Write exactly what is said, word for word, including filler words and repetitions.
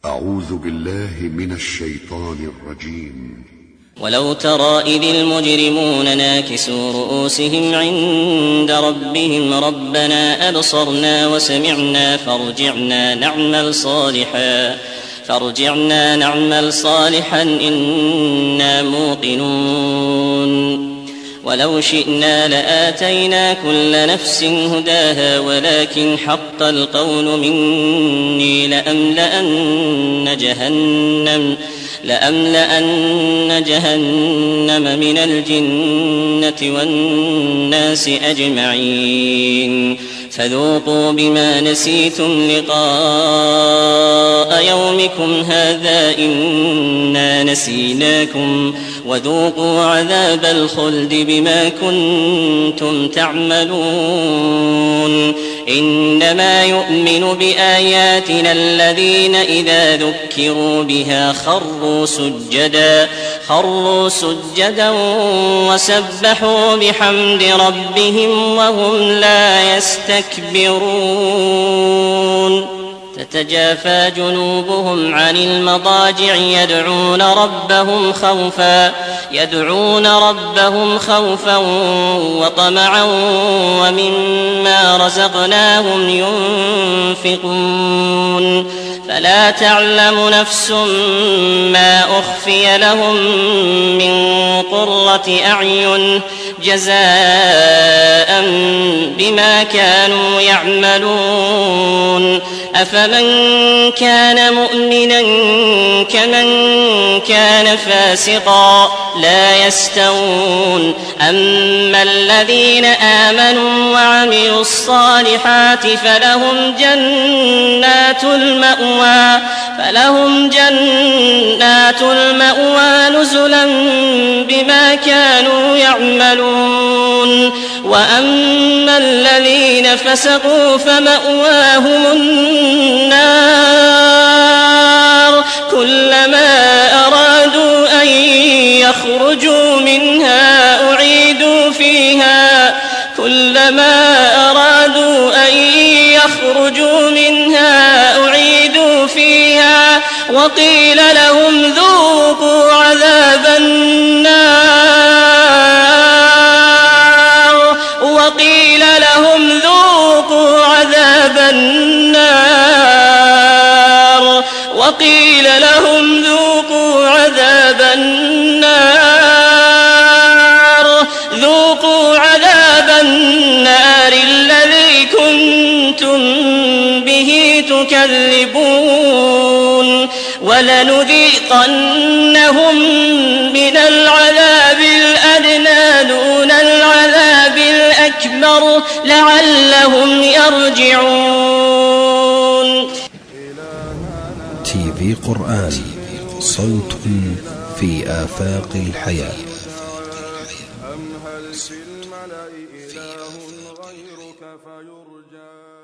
أعوذ بالله من الشيطان الرجيم. ولو ترى إذ المجرمون ناكسوا رؤوسهم عند ربهم ربنا أبصرنا وسمعنا فارجعنا نعمل صالحا فارجعنا نعمل صالحا إنا موقنون ولو شئنا لآتينا كل نفس هداها ولكن حق القول مني لأملأن جهنم لأملأن جهنم من الجنة والناس أجمعين فذوقوا بما نسيتم لقاء يومكم هذا إنا نسيناكم وذوقوا عذاب الخلد بما كنتم تعملون إنما يؤمن بآياتنا الذين إذا ذكروا بها خروا سجدا خروا سجدا وسبحوا بحمد ربهم وهم لا يستكبرون تتجافى جنوبهم عن المضاجع يدعون ربهم خوفا يدعون ربهم خوفا وطمعا ومما رزقناهم ينفقون فلا تعلم نفس ما أخفي لهم من قرة أعين جزاء بما كانوا يعملون أفمن كان مؤمنا كمن كان فاسقا لا يستوون أما الذين آمنوا وعملوا الصالحات فلهم جنات المأوى فلهم جنات المأوى نزلا بما كانوا يعملون وأما الذين فسقوا فمأواهم النار كلما أرادوا أن يخرجوا منها أعيدوا فيها كلما أرادوا أن يخرجوا منها أعيدوا فيها وقيل لهم ذوقوا عذاب النار وقيل لهم ذوقوا عذاب النار وقيل لهم ذوقوا عذاب النار ذوقوا عذاب النار الذي كنتم به تكذبون ولنذيقنهم من العذاب الأدنى دون العذاب الأكبر لعلهم يرجعون. تي في قرآن صوت في آفاق الحياة. أم هل في الملأ إله غيرك فيرجى